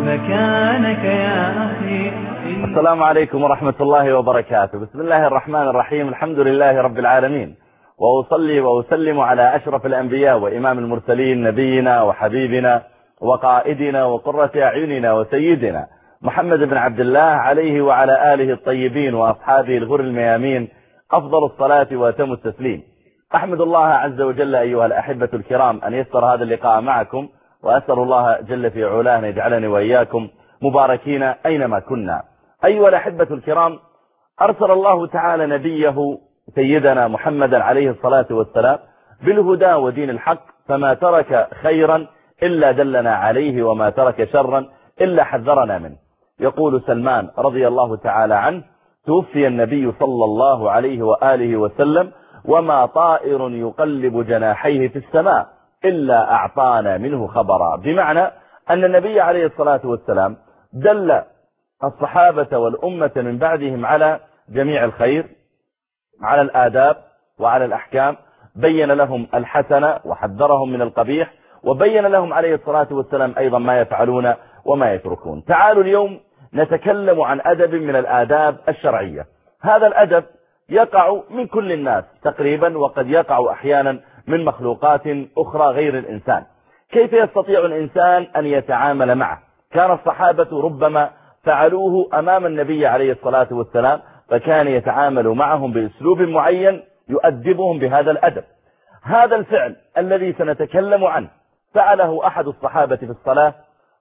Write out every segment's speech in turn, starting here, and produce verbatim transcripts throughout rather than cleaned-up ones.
مكانك يا أخي. السلام عليكم ورحمة الله وبركاته. بسم الله الرحمن الرحيم. الحمد لله رب العالمين، وأصلي وأسلم على أشرف الأنبياء وإمام المرسلين نبينا وحبيبنا وقائدنا وقرة أعيننا وسيدنا محمد بن عبد الله عليه وعلى آله الطيبين وأصحابه الغر الميامين أفضل الصلاة وأتم التسليم. أحمد الله عز وجل أيها الأحبة الكرام أن يسر هذا اللقاء معكم، وأسأل الله جل في علاه أن يجعلني وإياكم مباركين أينما كنا. أيها الأحبة الكرام، أرسل الله تعالى نبيه سيدنا محمدا عليه الصلاة والسلام بالهدى ودين الحق، فما ترك خيرا إلا دلنا عليه، وما ترك شرا إلا حذرنا منه. يقول سلمان رضي الله تعالى عنه: توفي النبي صلى الله عليه وآله وسلم وما طائر يقلب جناحيه في السماء إلا أعطانا منه خبرا. بمعنى أن النبي عليه الصلاة والسلام دل الصحابة والأمة من بعدهم على جميع الخير، على الآداب وعلى الأحكام، بين لهم الحسنة وحذرهم من القبيح، وبين لهم عليه الصلاة والسلام أيضا ما يفعلون وما يتركون. تعالوا اليوم نتكلم عن أدب من الآداب الشرعية. هذا الأدب يقع من كل الناس تقريبا، وقد يقع أحيانا من مخلوقات أخرى غير الإنسان. كيف يستطيع الإنسان أن يتعامل معه؟ كان الصحابة ربما فعلوه أمام النبي عليه الصلاة والسلام، فكان يتعامل معهم بأسلوب معين يؤدبهم بهذا الأدب. هذا الفعل الذي سنتكلم عنه فعله أحد الصحابة في الصلاة،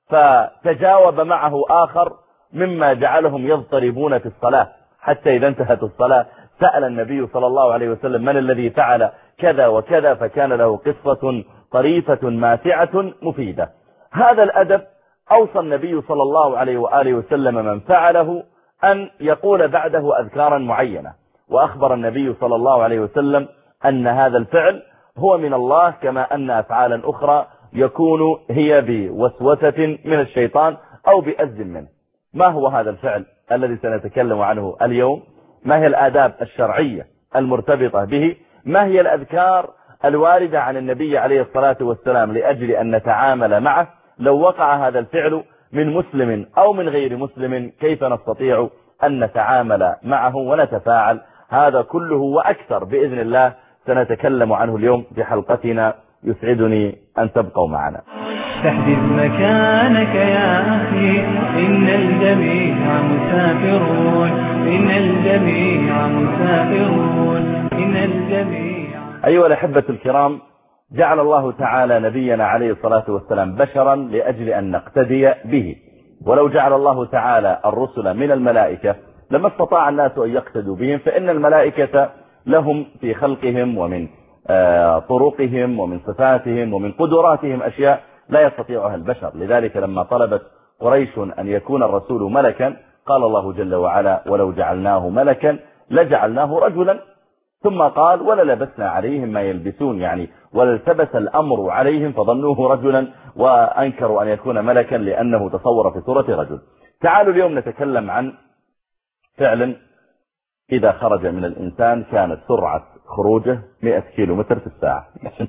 فتجاوب معه آخر مما جعلهم يضطربون في الصلاة، حتى إذا انتهت الصلاة سأل النبي صلى الله عليه وسلم: من الذي فعل كذا وكذا؟ فكان له قصة طريفة ماتعة مفيدة. هذا الأدب أوصى النبي صلى الله عليه وآله وسلم من فعله أن يقول بعده أذكارا معينة، وأخبر النبي صلى الله عليه وسلم أن هذا الفعل هو من الله، كما أن أفعالا أخرى يكون هي بوسوسة من الشيطان أو بأذن منه. ما هو هذا الفعل الذي سنتكلم عنه اليوم؟ ما هي الآداب الشرعية المرتبطة به؟ ما هي الأذكار الواردة عن النبي عليه الصلاة والسلام لأجل أن نتعامل معه؟ لو وقع هذا الفعل من مسلم أو من غير مسلم، كيف نستطيع أن نتعامل معه ونتفاعل؟ هذا كله وأكثر بإذن الله سنتكلم عنه اليوم في حلقتنا. يسعدني أن تبقوا معنا. تحدث مكانك يا أخي، إن الجميع مسافرون، إن الجميع مسافرون، إن الجميع. أيها الأحبة الكرام، جعل الله تعالى نبينا عليه الصلاة والسلام بشرا لأجل أن نقتدي به، ولو جعل الله تعالى الرسل من الملائكة لما استطاع الناس أن يقتدوا بهم، فإن الملائكة لهم في خلقهم ومن طرقهم ومن صفاتهم ومن قدراتهم أشياء لا يستطيعها البشر. لذلك لما طلبت قريش أن يكون الرسول ملكا، قال الله جل وعلا: ولو جعلناه ملكا لجعلناه رجلا، ثم قال: وللبسنا عليهم ما يلبسون، يعني ولالتبس الأمر عليهم فظنوه رجلا وأنكروا أن يكون ملكا لأنه تصور في صورة رجل. تعالوا اليوم نتكلم عن فعل إذا خرج من الإنسان كانت سرعة خروجه مئة كيلو متر في الساعة.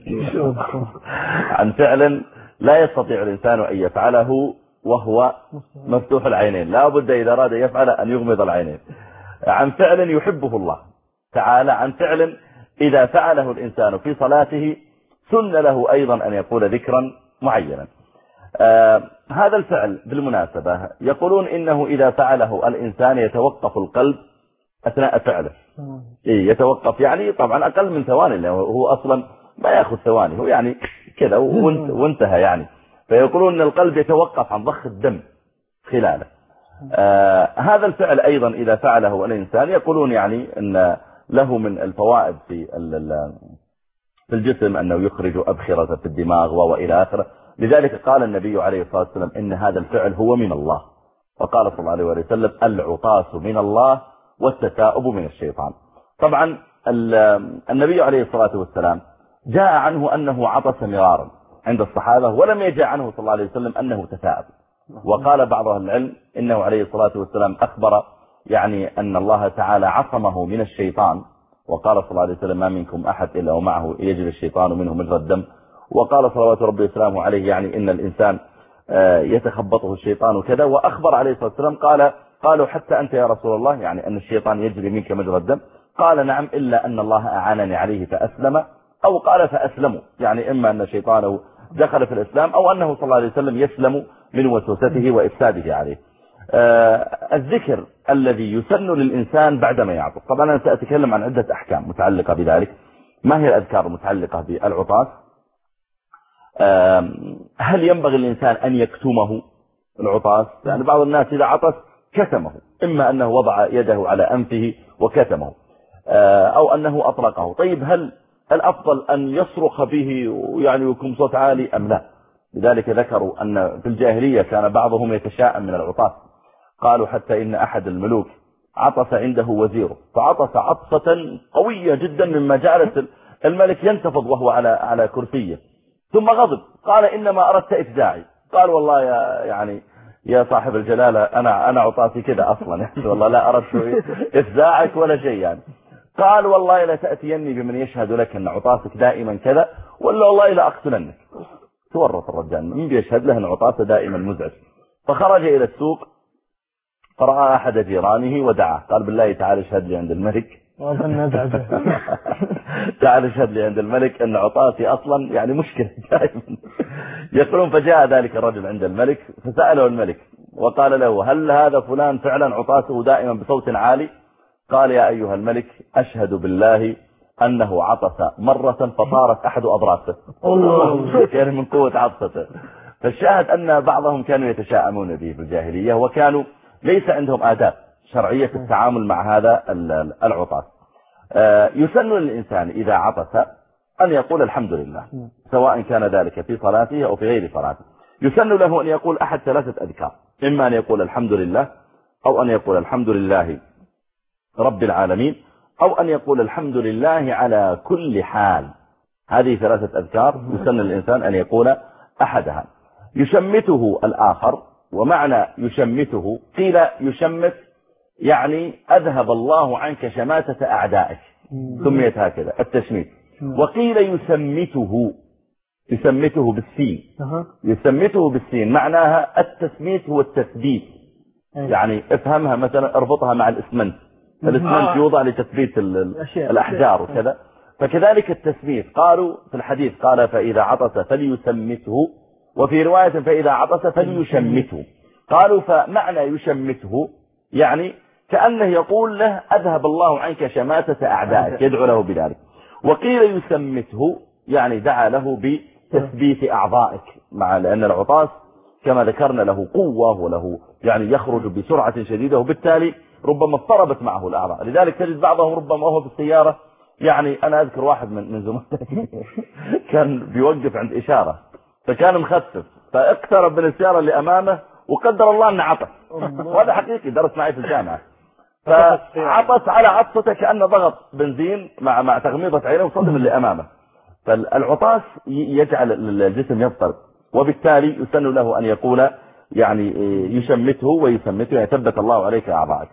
عن فعل لا يستطيع الإنسان أن يفعله وهو مفتوح العينين، لا بد إذا أراد يفعل أن يغمض العينين. عن فعل يحبه الله تعالى، عن فعل إذا فعله الإنسان في صلاته سن له أيضا أن يقول ذكرا معينا. آه هذا الفعل بالمناسبة يقولون إنه إذا فعله الإنسان يتوقف القلب أثناء فعله. إيه يتوقف، يعني طبعا أقل من ثواني، لأنه هو أصلا ما يأخذ ثواني، هو يعني كذا وانتهى يعني. فيقولون أن القلب يتوقف عن ضخ الدم خلاله. آه هذا الفعل أيضا إذا فعله الإنسان يقولون يعني أن له من الفوائد في في الجسم أنه يخرج أبخرة في الدماغ وإلى آخره. لذلك قال النبي عليه الصلاة والسلام إن هذا الفعل هو من الله، وقال صلى الله عليه وسلم: العطاس من الله والتثاؤب من الشيطان. طبعا النبي عليه الصلاة والسلام جاء عنه أنه عطس مرارا عند الصحابة، ولم يجاء عنه صلى الله عليه وسلم أنه تثاؤب. وقال بعض أهل العلم إنه عليه الصلاة والسلام أخبر يعني أن الله تعالى عصمه من الشيطان، وقال صلى الله عليه وسلم: ما منكم أحد إلا ومعه يجري الشيطان منه مجرى الدم. وقال صلوات ربي وسلامه عليه يعني إن الإنسان يتخبطه الشيطان وكذا. وأخبر عليه الصلاة والسلام قال قالوا حتى أنت يا رسول الله، يعني أن الشيطان يجري منك مجرى الدم؟ قال نعم، إلا أن الله أعانني عليه فأسلم، أو قال فأسلموا، يعني إما أن شيطانه دخل في الإسلام أو أنه صلى الله عليه وسلم يسلم من وسوسته وإفساده عليه. آه الذكر الذي يسن للإنسان بعدما يعطس، طبعا أنا سأتكلم عن عدة أحكام متعلقة بذلك. ما هي الأذكار المتعلقة بالعطاس؟ آه هل ينبغي الإنسان أن يكتمه العطاس؟ يعني بعض الناس إذا عطس كتمه، إما أنه وضع يده على أنفه وكتمه، آه أو أنه أطلقه. طيب هل الأفضل أن يصرخ به ويعني يكون صوت عالي أم لا؟ لذلك ذكروا أن في الجاهلية كان بعضهم يتشاءم من العطاس. قالوا حتى إن أحد الملوك عطس عنده وزيره، فعطس عطسة قوية جدا مما جعلت الملك ينتفض وهو على على كرسيه، ثم غضب قال إنما أردت إفزاعي. قال والله يا يعني يا صاحب الجلالة أنا أنا عطاسي كذا أصلا، يعني والله لا أردت إفزاعك ولا شيء يعني. قال والله لا تأتيني بمن يشهد لك أن عطاسك دائما كذا، ولا والله لا أقتلنك. تورط الرجال، من بيشهد له أن عطاسه دائما مزعج. فخرج إلى السوق فرأى أحد جيرانه ودعاه، قال بالله تعال اشهد لي عند الملك تعال اشهد لي عند الملك أن عطاسي أصلا يعني مشكلة دائما. يقولون فجاء ذلك الرجل عند الملك فسأله الملك وقال له هل هذا فلان فعلا عطاسه دائما بصوت عالي؟ قال يا أيها الملك أشهد بالله أنه عطس مرة فطارت أحد أضراسه، يعني من قوة عطسته. فالشاهد أن بعضهم كانوا يتشاءمون به في الجاهلية، وكانوا ليس عندهم آداب شرعية في التعامل مع هذا العطاس. يسن للإنسان إذا عطس أن يقول الحمد لله، سواء كان ذلك في صلاته أو في غير صلاته. يسن له أن يقول أحد ثلاثة أذكار، إما أن يقول الحمد لله، أو أن يقول الحمد لله رب العالمين، أو أن يقول الحمد لله على كل حال. هذه ثلاثة أذكار يسن الإنسان أن يقول أحدها. يشمته الآخر، ومعنى يشمته قيل يشمت يعني أذهب الله عنك شماتة أعدائك، سميت هكذا التشميت. وقيل يسمته، يسمته بالسين، يسمته بالسين معناها التسميت هو التثبيت. يعني افهمها مثلا، اربطها مع الاسمنت، الاسمنت يوضع لتثبيت الأحجار وكذا، فكذلك التسميت. قالوا في الحديث قال فإذا عطس فليسمته، وفي رواية فإذا عطس فليشمته. قالوا فمعنى يشمته يعني كأنه يقول له أذهب الله عنك شماتة أعدائك، يدعو له بذلك. وقيل يسمته يعني دعا له بتثبيت أعضائك، مع لأن العطاس كما ذكرنا له قوة وله يعني يخرج بسرعة شديدة، وبالتالي ربما اضطربت معه الأعضاء. لذلك تجد بعضهم ربما وهو في السيارة، يعني أنا أذكر واحد من من زملائي كان بيوقف عند إشارة فكان مخفف، فاقترب من السيارة اللي أمامه وقدر الله أنه عطس، وهذا حقيقي درس معي في الجامعة. فعطس على عطسته كأنه ضغط بنزين مع مع تغميضة عينه وصدم اللي أمامه. فالعطاس يجعل الجسم يضطرب، وبالتالي يسن له أن يقول يعني يشمته ويسمته، يثبت الله عليك أعضائك.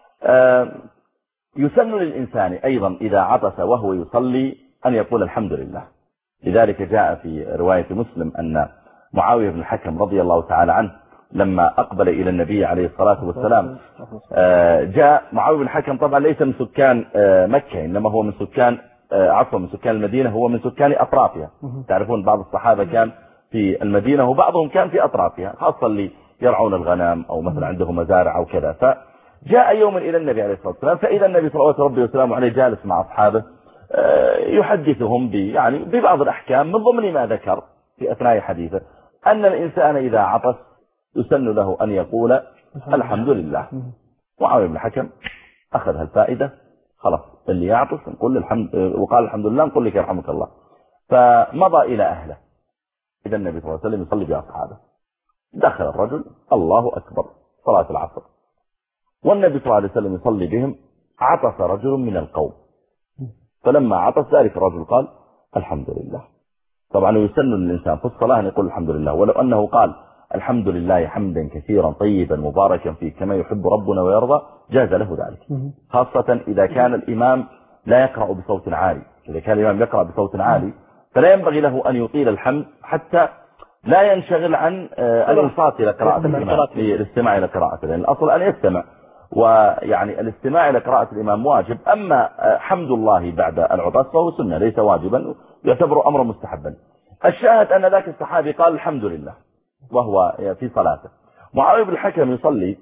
يسن للإنسان أيضا إذا عطس وهو يصلي أن يقول الحمد لله. لذلك جاء في رواية مسلم أن معاوية بن الحكم رضي الله تعالى عنه لما أقبل إلى النبي عليه الصلاة والسلام، جاء معاوية بن الحكم طبعا ليس من سكان مكة، إنما هو من سكان عفوا من سكان المدينة، هو من سكان أطرافها. تعرفون بعض الصحابة كان في المدينة وبعضهم كان في أطرافها، خاصة اللي يرعون الغنم أو مثلا عندهم مزارع أو كذا. فجاء يوم إلى النبي عليه الصلاة والسلام، فإذا النبي صلى الله عليه وسلم عليه جالس مع أصحابه يحدثهم ب يعني ببعض الأحكام، من ضمن ما ذكر في أثناء حديثه أن الإنسان إذا عطس يسن له أن يقول الحمد لله. معاوية بن الحكم أخذ هالفائدة، خلاص اللي يعطس نقول الحمد، وقال الحمد لله نقول لك يرحمك الله. فمضى إلى أهله، إذا النبي صلى الله عليه وسلم يصلي بأصحابه، دخل الرجل الله أكبر صلاة العصر، والنبي صلى الله عليه وسلم يصلي بهم. عطس رجل من القوم، فلما عطس ذلك الرجل قال الحمد لله. طبعا يسن للإنسان في الصلاة أن يقول الحمد لله، ولو أنه قال الحمد لله حمدا كثيرا طيبا مباركا فيه كما يحب ربنا ويرضى جاز له ذلك، خاصة إذا كان الإمام لا يقرأ بصوت عالي. إذا كان الإمام يقرأ بصوت عالي فلا ينبغي له أن يطيل الحمد حتى لا ينشغل عن الانصات إلى قراءة الإمام، الاستماع إلى قراءة، لأن الأصل أن يستمع، ويعني الاستماع إلى قراءة الإمام واجب. أما حمد الله بعد العطاس فهو سنة ليس واجبا، يعتبر أمرا مستحبا. الشاهد أن ذاك الصحابي قال الحمد لله وهو في صلاته. معاوية بن الحكم يصلي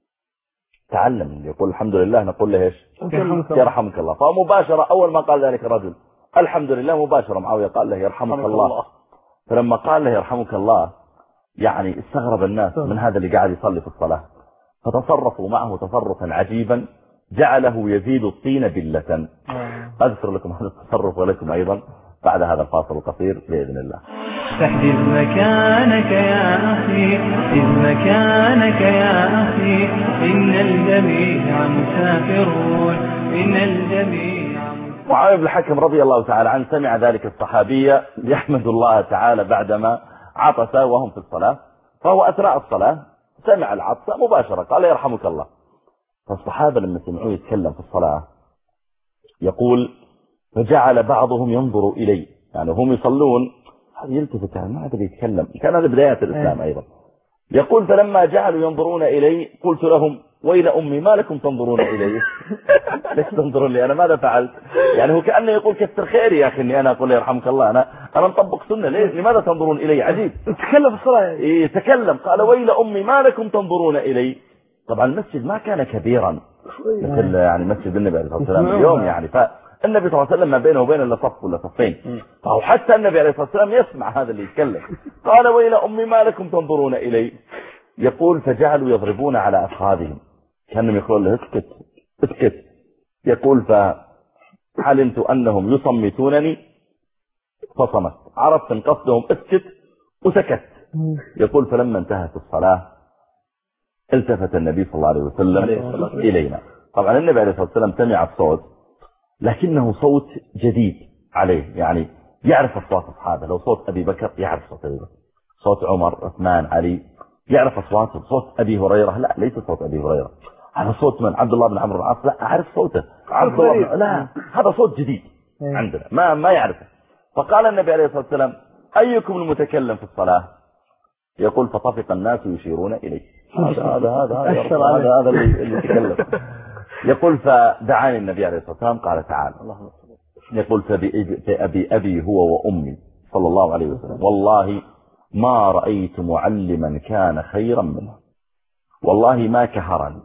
تعلم يقول الحمد لله، نقول له ايش؟ يرحمك الله. فمباشرة أول ما قال ذلك الرجل الحمد لله مباشرة معاوية قال له يرحمك الله. فلما قال له يرحمك الله يعني استغرب الناس من هذا اللي قاعد يصلي في الصلاة، فتصرفوا معه تصرفا عجيبا جعله يزيد الطين بلة. أذكر لكم هذا التصرف ولكم أيضا بعد هذا الفاصل القصير بإذن الله. فاحجز مكانك يا أخي، احجز مكانك يا أخي، إن الجميع مسافرون، إن الجميع. معاوية بن الحكم رضي الله تعالى عنه سمع ذلك الصحابي يحمد الله تعالى بعدما عطس وهم في الصلاة، فهو أثناء الصلاة سمع العطس مباشرة قال يرحمك الله. فالصحابة لما سمعوه يتكلم في الصلاة يقول فجعل بعضهم ينظر إلي، يعني هم يصلون يلتفت ما أدري يتكلم، كان هذا بدايات الإسلام أيضا. يقول فلما جعلوا ينظرون إلي قلت لهم ويل أمي ما لكم تنظرون إلي؟ ليش تنظرون لي؟ أنا ماذا فعلت؟ يعني هو كأنه يقول كثر خيري يا أخي أني أنا أقول يرحمك الله، أنا أنا مطبق سنة، ليش لماذا تنظرون إلي؟ عجيب. تكلم في الصلاة يعني. إيه تكلم قال ويل أمي ما لكم تنظرون إلي. طبعا المسجد ما كان كبيرا مثل يعني مسجد النبي عليه الصلاة والسلام اليوم، يعني فالنبي صلى الله عليه وسلم ما بينه وبين إلا صف ولا صفين، فهو حتى النبي عليه الصلاة والسلام يسمع هذا اللي يتكلم. قال ويل أمي ما لكم تنظرون إلي. يقول فجعلوا يضربون على أفخاذهم كانهم يقولون له اسكت اسكت. يقول فعلمت أنهم يصمتونني فصمت، عرفت ان قصدهم اسكت وسكت. يقول فلما انتهت الصلاة التفت النبي صلى الله عليه وسلم إلينا. طبعا النبي عليه الصلاة والسلام سمع الصوت لكنه صوت جديد عليه، يعني يعرف أصوات أصحابه، لو صوت أبي بكر يعرف صوت أبي بكر، صوت عمر عثمان علي يعرف أصواته. صوت أبي هريرة لا ليس صوت أبي هريرة، هذا صوت من عبد الله بن عمرو بن العاص لا أعرف صوته، عبد الله بن... لا هذا صوت جديد عندنا ما ما يعرفه. فقال النبي عليه الصلاة والسلام أيكم المتكلم في الصلاة؟ يقول فطفق الناس يشيرون إليه هذا هذا هذا هذا هذا اللي يتكلم. يقول فدعاني النبي عليه الصلاة والسلام قال تعال. يقول فأبي أبي هو وأمي صلى الله عليه وسلم والله ما رأيت معلما كان خيرا منه، والله ما كهرني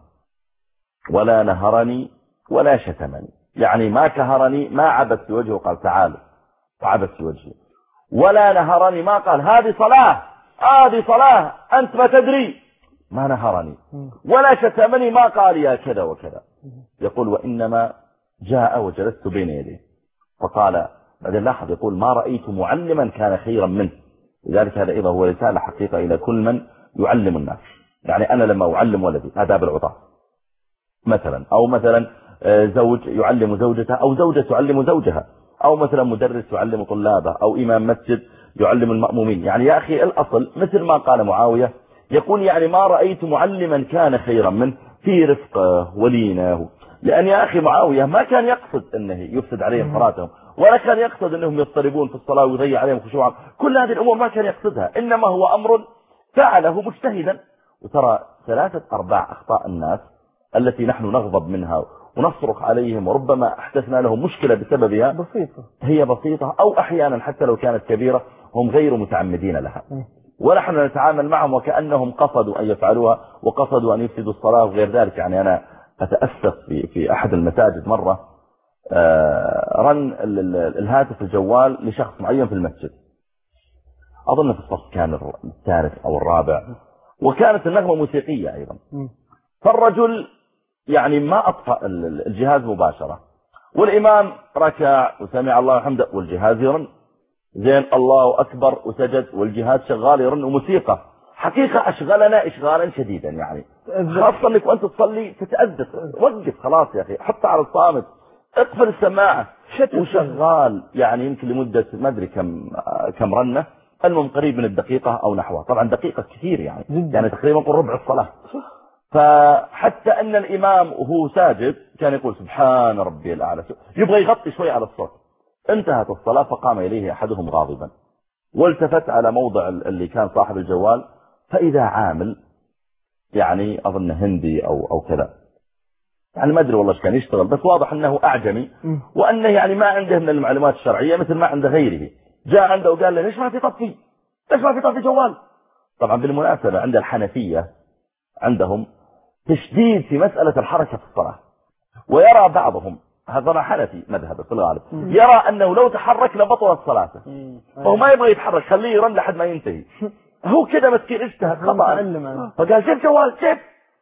ولا نهرني ولا شتمني، يعني ما كهرني ما عبثت وجهه قال تعالوا وعبثت وجهه، ولا نهرني ما قال هذه صلاة هذه صلاة أنت ما تدري، ما نهرني، ولا شتمني ما قال يا كذا وكذا. يقول وإنما جاء وجلست بين يديه فقال بعدين لاحظ يقول ما رأيت معلما كان خيرا منه. لذلك هذا أيضا هو رسالة حقيقة إلى كل من يعلم الناس. يعني أنا لما أعلم ولدي آداب العطاس مثلا، أو مثلا زوج يعلم زوجته أو زوجة تعلم زوجها، أو مثلا مدرس يعلم طلابه، أو إمام مسجد يعلم المأمومين، يعني يا أخي الأصل مثل ما قال معاوية يقول يعني ما رأيت معلما كان خيرا منه في رفقه ولينه. لأن يا أخي معاوية ما كان يقصد أنه يفسد عليهم صلاتهم، ولا كان يقصد أنهم يضطربون في الصلاة ويضيع عليهم خشوعهم، كل هذه الأمور ما كان يقصدها، إنما هو أمر فعله مجتهدا. وترى ثلاثة أرباع أخطاء الناس التي نحن نغضب منها ونصرخ عليهم وربما احدثنا لهم مشكلة بسببها بسيطة، هي بسيطة، أو أحيانا حتى لو كانت كبيرة هم غير متعمدين لها، ونحن نتعامل معهم وكأنهم قصدوا أن يفعلوها وقصدوا أن يفسدوا الصلاة وغير ذلك. يعني أنا أتأسف في, في أحد المساجد مرة رن الهاتف الجوال لشخص معين في المسجد، أظن في الصف كان الثالث أو الرابع، وكانت النغمة موسيقية أيضا. فالرجل يعني ما أطفأ الجهاز مباشرة، والإمام ركع وسمع الله الحمد والجهاز يرن زين الله أكبر وسجد والجهاز شغال يرن وموسيقى. حقيقة أشغلنا إشغالا شديدا، يعني خاصة أنك وأنت تصلي تتأذف، وقف خلاص يا أخي حط على الصامت اقفل السماعة وشغال، يعني يمكن لمدة ما أدري كم كم رنة، المهم قريب من الدقيقة أو نحوها، طبعا دقيقة كثير يعني يعني تقريبا قل ربع الصلاة. فحتى أن الإمام وهو ساجد كان يقول سبحان ربي الأعلى، يبغى يغطي شوي على الصوت. انتهت الصلاة فقام إليه أحدهم غاضبا والتفت على موضع اللي كان صاحب الجوال، فإذا عامل يعني أظن هندي أو أو كذا، يعني ما أدري والله إيش كان يشتغل، بس واضح أنه أعجمي وأنه يعني ما عنده من المعلومات الشرعية مثل ما عنده غيره. جاء عنده وقال له ليش ما في طفي، ليش ما في طفي جوال. طبعا بالمناسبة عند الحنفية عندهم تشديد في مسألة الحركة في الصلاة، ويرى بعضهم، هذا حنفي مذهب في الغالب، يرى أنه لو تحرك لبطلت صلاته، فهو ما يبغى يتحرك، خليه يرن لحد ما ينتهي. هو كده مسكين اجتهد خطأ، فقال جيب جوال جيب،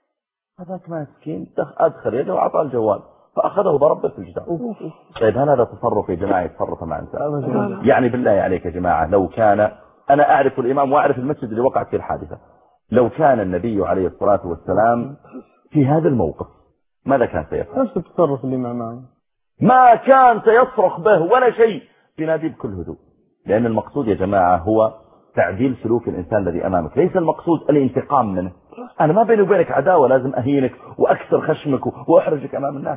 هذاك مسكين أدخل يده وعطى الجوال فأخذه ضربه في الجدار. طيب هل هذا تصرف يا جماعة يتصرف مع إنسان؟ يعني بالله عليك يا جماعة، لو كان أنا أعرف الإمام وأعرف المسجد اللي وقعت فيه الحادثة، لو كان النبي عليه الصلاة والسلام في هذا الموقف ماذا كان سيفعل؟ نفس التصرف اللي معنا، ما كان سيصرخ به ولا شيء، ينادي بكل هدوء. لأن المقصود يا جماعة هو تعديل سلوك الإنسان الذي أمامك، ليس المقصود الانتقام منه. أنا ما بيني وبينك عداوة لازم أهينك وأكسر خشمك وأحرجك أمام الناس.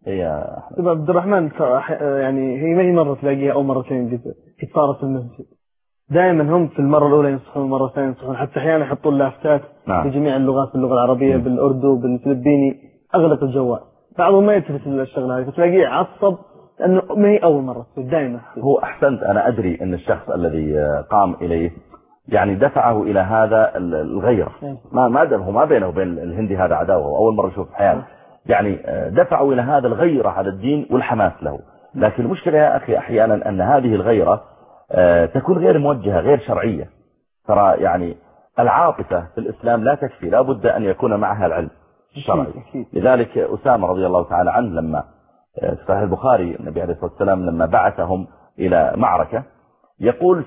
يا أحمد عبد الرحمن، يعني هي ما هي مرة تلاقيها أو مرتين في صارت المسجد، دائما هم في المرة الأولى ينصحون، المرة الثانية ينصحون، حتى أحيانا يحطون لافتات نعم. بجميع اللغات، باللغة العربية م. بالأردو بالفلبيني، أغلق الجوال. بعضهم ما يلتفت للشغلة هذه، فتلاقيه عصب لأنه ما هي أول مرة دائما. هو أحسنت، أنا أدري أن الشخص الذي قام إليه يعني دفعه إلى هذا الغير، ما ما هو ما بينه وبين الهندي هذا عداوة، أول مرة أشوف حياته، يعني دفعوا إلى هذا الغيرة على الدين والحماس له. لكن المشكلة يا أخي أحيانا أن هذه الغيرة تكون غير موجهة غير شرعية. ترى يعني العاطفة في الإسلام لا تكفي، لا بد أن يكون معها العلم الشرعي. لذلك أسامة رضي الله تعالى عنه لما في صحيح البخاري النبي عليه الصلاة والسلام لما بعثهم إلى معركة، يقول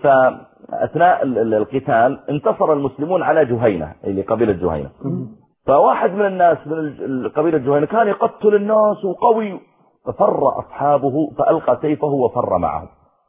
فأثناء القتال انتصر المسلمون على جهينة اللي قبيلة جهينة، فواحد من الناس من قبيلة جهينة كان يقتل الناس وقوي، ففر أصحابه فألقى سيفه وفر معه،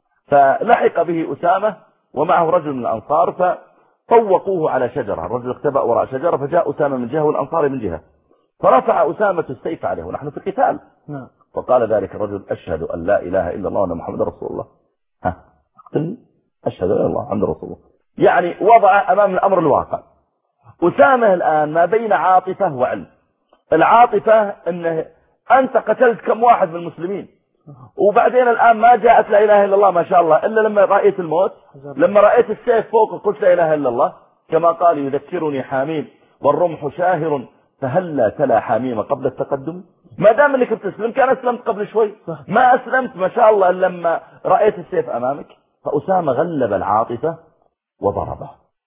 فلحق به أسامة ومعه رجل من الأنصار فطوقوه على شجرة، الرجل اختبأ وراء شجرة، فجاء أسامة من جهة والأنصار من جهة، فرفع أسامة السيف عليه ونحن في قتال، فقال ذلك الرجل أشهد أن لا إله إلا الله وأن محمد رسول الله. ها اقتل، أشهد أن لا إله إلا الله محمد رسول الله، يعني وضع أمام الأمر الواقع. أسامة الآن ما بين عاطفة وعلم. العاطفة أنه أنت قتلت كم واحد من المسلمين، وبعدين الآن ما جاءت لا إله إلا الله ما شاء الله إلا لما رأيت الموت، لما رأيت السيف فوق قلت لا إله إلا الله، كما قال يذكرني حميم والرمح شاهر فهلا تلا حميم قبل التقدم. ما دام انك بتسلم، كان اسلمت قبل شوي، ما اسلمت ما شاء الله لما رأيت السيف امامك. فأسامة غلب العاطفة وضربه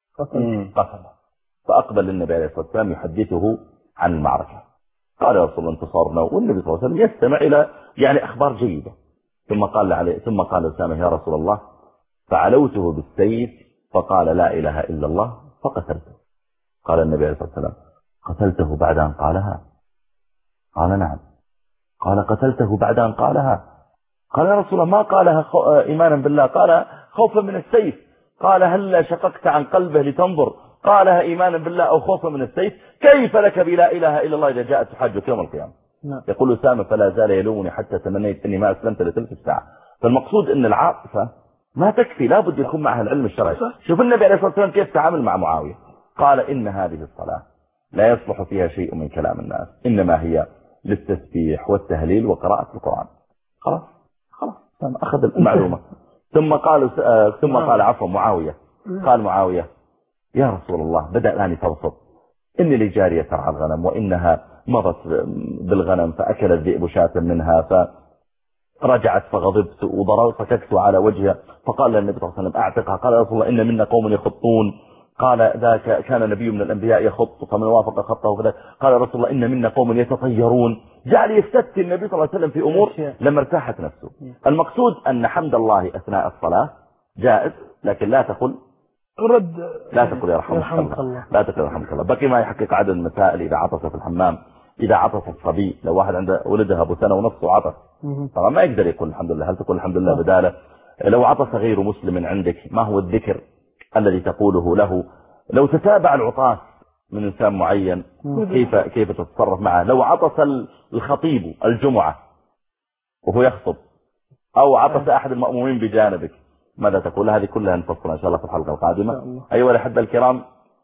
قتله، فأقبل النبي عليه الصلاة والسلام يحدثه عن المعركة، قال يا رسول الله انتصرنا، والنبي صلى الله عليه وسلم يستمع إلى يعني أخبار جيدة. ثم قال عليه ثم قال أسامة يا رسول الله فعلوته بالسيف فقال لا إله إلا الله فقتلته. قال النبي عليه الصلاة والسلام قتلته بعد أن قالها؟ قال نعم. قال قتلته بعد أن قالها؟ قال يا رسول الله ما قالها إيمانا بالله، قال خوفا من السيف. قال هل شققت عن قلبه لتنظر؟ قالها إيمانا بالله أو خوفا من السيف؟ كيف لك بلا إله إلا الله إذا جاءت تحجك يوم القيامة؟ يقول أسامة فلا زال يلومني حتى تمنيت أني ما أسلمت لتلك الساعة. فالمقصود أن العاطفة ما تكفي، لا بد يكون معها العلم الشرعي. شوف النبي عليه الصلاة والسلام كيف تعامل مع معاوية، قال إن هذه الصلاة لا يصلح فيها شيء من كلام الناس، إنما هي للتسبيح والتهليل وقراءة القرآن. خلاص خلاص أخذ المعلومة. ثم قال ثم قال عفوا معاوية، قال معاوية يا رسول الله بدأ الآن ترفض، إني لجارية ترعى الغنم وإنها مضت بالغنم فأكل الذئب شاة منها فرجعت فغضبت وضربت فككت على وجهها، فقال النبي صلى الله عليه وسلم أعتقها. قال يا رسول الله إن منا قوم يخطون، قال ذاك كان نبي من الأنبياء يخط فمن وافق خطه فذلك. قال يا رسول الله إن منا قوم يتطيرون. جعل يفتتي النبي صلى الله عليه وسلم في أمور لما ارتاحت نفسه. المقصود أن حمد الله أثناء الصلاة جائز، لكن لا تقل رد لا تقل يا رحمك الله، لا تقل يا رحمك الله. بقي ما يحقق عدد المسائل إذا عطس في الحمام، إذا عطس الصبي، لو واحد عنده ولدها أبو سنة ونص وعطس طبعا ما يقدر يقول الحمد لله، هل تقول الحمد لله بداله؟ لو عطس غير مسلم عندك ما هو الذكر الذي تقوله له؟ لو تتابع العطاس من إنسان معين كيف كيف تتصرف معه؟ لو عطس الخطيب الجمعة وهو يخطب، أو عطس أحد المأمومين بجانبك، ماذا تقول؟ هذه كلها نفصلها إن شاء الله في الحلقة القادمة. أيها الأحبة الكرام،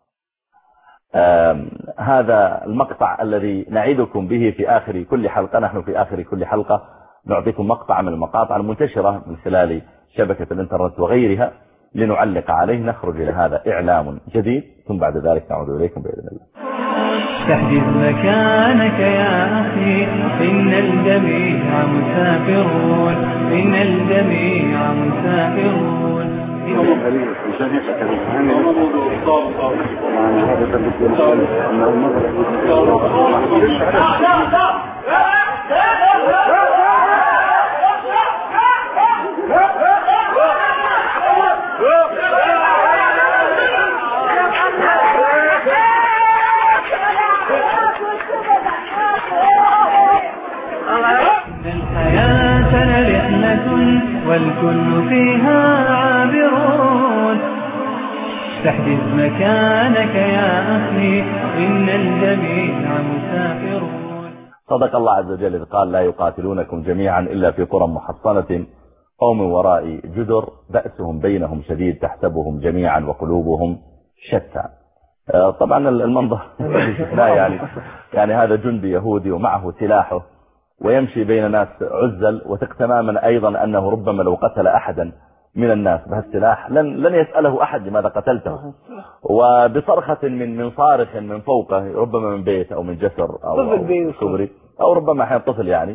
هذا المقطع الذي نعيدكم به في آخر كل حلقة. نحن في آخر كل حلقة نعطيكم مقطع من المقاطع المنتشرة من خلال شبكة الإنترنت وغيرها لنعلق عليه. نخرج إلى هذا إعلام جديد ثم بعد ذلك نعود إليكم بإذن الله. تحجز مكانك يا أخي، إن الجميع مسافرون، إن الجميع مسافرون. الحياة رحلة والكل فيها عابرون، تحجز مكانك يا أخي، إن الجميع مسافرون. صدق الله عز وجل إذ قال لا يقاتلونكم جميعا إلا في قرى محصنة أو من وراء جدر بأسهم بينهم شديد تحسبهم جميعا وقلوبهم شتى. طبعا المنظر لا يعني يعني هذا جندي يهودي ومعه سلاحه ويمشي بين ناس عزل، وثق تماما أيضا أنه ربما لو قتل أحدا من الناس بهالسلاح لن لن يسأله أحد لماذا قتلته، وبصرخة من من صارخ من فوقه ربما من بيت أو من جسر أو كبري أو ربما أحيانا طفل يعني،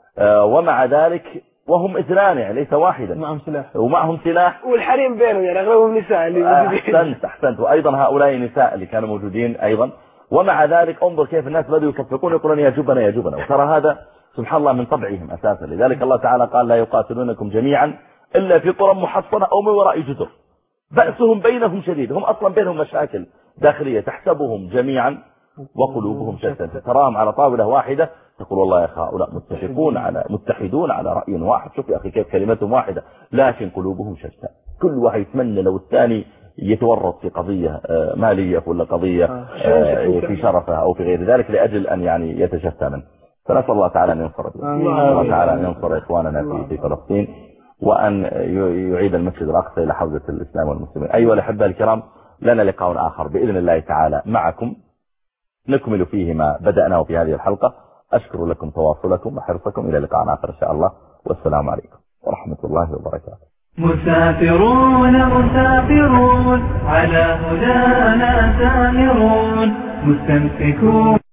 ومع ذلك وهم اثنان يعني ليس واحدا معهم سلاح ومعهم سلاح والحريم بينهم يعني أغلبهم نساء اللي موجودين. أحسنت أحسنت وأيضا هؤلاء نساء اللي كانوا موجودين أيضا، ومع ذلك انظر كيف الناس بدأوا يصفقون يقولون يا جبنا يا جبنا، وترى هذا سبحان الله من طبعهم أساسا. لذلك الله تعالى قال لا يقاتلونكم جميعا إلا في قرى محصنة أو من وراء جدر بأسهم بينهم شديد. هم أصلا بينهم مشاكل داخلية تحسبهم جميعا وقلوبهم شتى، تراهم على طاولة واحدة تقول والله يا أخي هؤلاء متفقون على متحدون على رأي واحد، شوف يا أخي كيف كلمتهم واحدة لكن قلوبهم شتى. كل واحد يتمنى لو الثاني يتورط في قضية مالية ولا قضية في شرفه أو في غير ذلك لأجل أن يعني يتشتى منه. فنسأل الله تعالى أن ينصر الله تعالى أن ينصر إخواننا في في فلسطين وأن يعيد المسجد الأقصى إلى حوزة الإسلام والمسلمين. أيها الأحبة الكرام، لنا لقاء آخر بإذن الله تعالى معكم نكمل فيه ما بدأناه في هذه الحلقة. أشكر لكم تواصلكم وحرصكم. إلى لقاء آخر إن شاء الله، والسلام عليكم ورحمة الله وبركاته. مسافرون مسافرون على هدانا سائرون مستمسكون